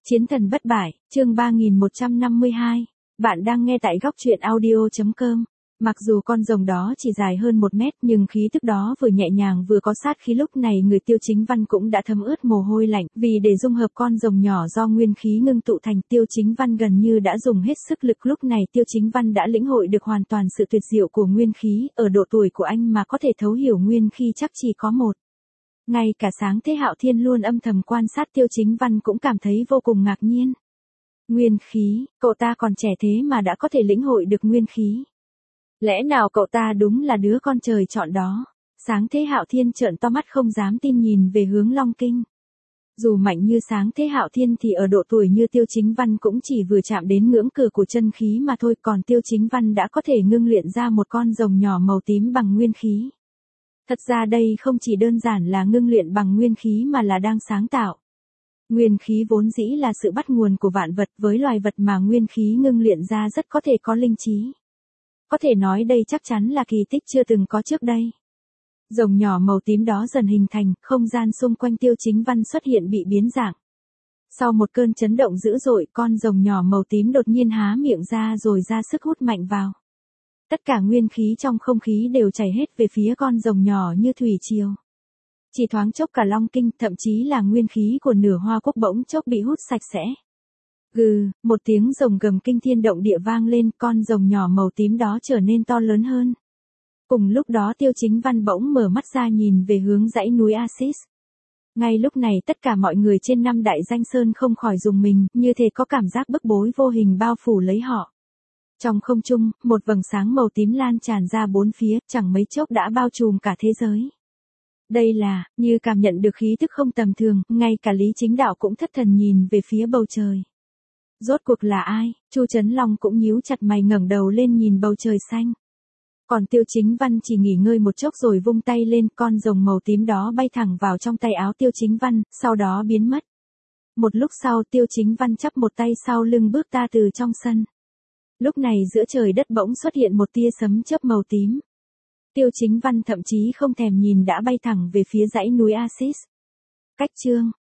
Chiến thần bất bại, chương 3152. Bạn đang nghe tại góc truyện audio.com. Mặc dù con rồng đó chỉ dài hơn 1 mét nhưng khí tức đó vừa nhẹ nhàng vừa có sát khí, lúc này người Tiêu Chính Văn cũng đã thấm ướt mồ hôi lạnh, vì để dung hợp con rồng nhỏ do nguyên khí ngưng tụ thành, Tiêu Chính Văn gần như đã dùng hết sức lực. Lúc này Tiêu Chính Văn đã lĩnh hội được hoàn toàn sự tuyệt diệu của nguyên khí, ở độ tuổi của anh mà có thể thấu hiểu nguyên khí chắc chỉ có một. Ngay cả Sáng Thế Hạo Thiên luôn âm thầm quan sát Tiêu Chính Văn cũng cảm thấy vô cùng ngạc nhiên. Nguyên khí, cậu ta còn trẻ thế mà đã có thể lĩnh hội được nguyên khí. Lẽ nào cậu ta đúng là đứa con trời chọn đó? Sáng Thế Hạo Thiên trợn to mắt không dám tin nhìn về hướng Long Kinh. Dù mạnh như Sáng Thế Hạo Thiên thì ở độ tuổi như Tiêu Chính Văn cũng chỉ vừa chạm đến ngưỡng cửa của chân khí mà thôi, còn Tiêu Chính Văn đã có thể ngưng luyện ra một con rồng nhỏ màu tím bằng nguyên khí. Thật ra đây không chỉ đơn giản là ngưng luyện bằng nguyên khí mà là đang sáng tạo. Nguyên khí vốn dĩ là sự bắt nguồn của vạn vật, với loài vật mà nguyên khí ngưng luyện ra rất có thể có linh trí. Có thể nói đây chắc chắn là kỳ tích chưa từng có trước đây. Rồng nhỏ màu tím đó dần hình thành, không gian xung quanh Tiêu Chính Văn xuất hiện bị biến dạng. Sau một cơn chấn động dữ dội, con rồng nhỏ màu tím đột nhiên há miệng ra rồi ra sức hút mạnh vào. Tất cả nguyên khí trong không khí đều chảy hết về phía con rồng nhỏ như thủy triều. Chỉ thoáng chốc cả Long Kinh, thậm chí là nguyên khí của nửa Hoa Quốc bỗng chốc bị hút sạch sẽ. Gừ, một tiếng rồng gầm kinh thiên động địa vang lên, con rồng nhỏ màu tím đó trở nên to lớn hơn. Cùng lúc đó Tiêu Chính Văn bỗng mở mắt ra nhìn về hướng dãy núi Axis. Ngay lúc này tất cả mọi người trên 5 đại danh sơn không khỏi rùng mình, như thể có cảm giác bức bối vô hình bao phủ lấy họ. Trong không trung, một vầng sáng màu tím lan tràn ra bốn phía, chẳng mấy chốc đã bao trùm cả thế giới. Đây là, như cảm nhận được khí tức không tầm thường, ngay cả Lý Chính Đạo cũng thất thần nhìn về phía bầu trời. Rốt cuộc là ai? Chu Trấn Long cũng nhíu chặt mày ngẩng đầu lên nhìn bầu trời xanh. Còn Tiêu Chính Văn chỉ nghỉ ngơi một chốc rồi vung tay lên, con rồng màu tím đó bay thẳng vào trong tay áo Tiêu Chính Văn, sau đó biến mất. Một lúc sau Tiêu Chính Văn chắp một tay sau lưng bước ra từ trong sân. Lúc này giữa trời đất bỗng xuất hiện một tia sấm chớp màu tím. Tiêu Chính Văn thậm chí không thèm nhìn đã bay thẳng về phía dãy núi Axis. Cách chương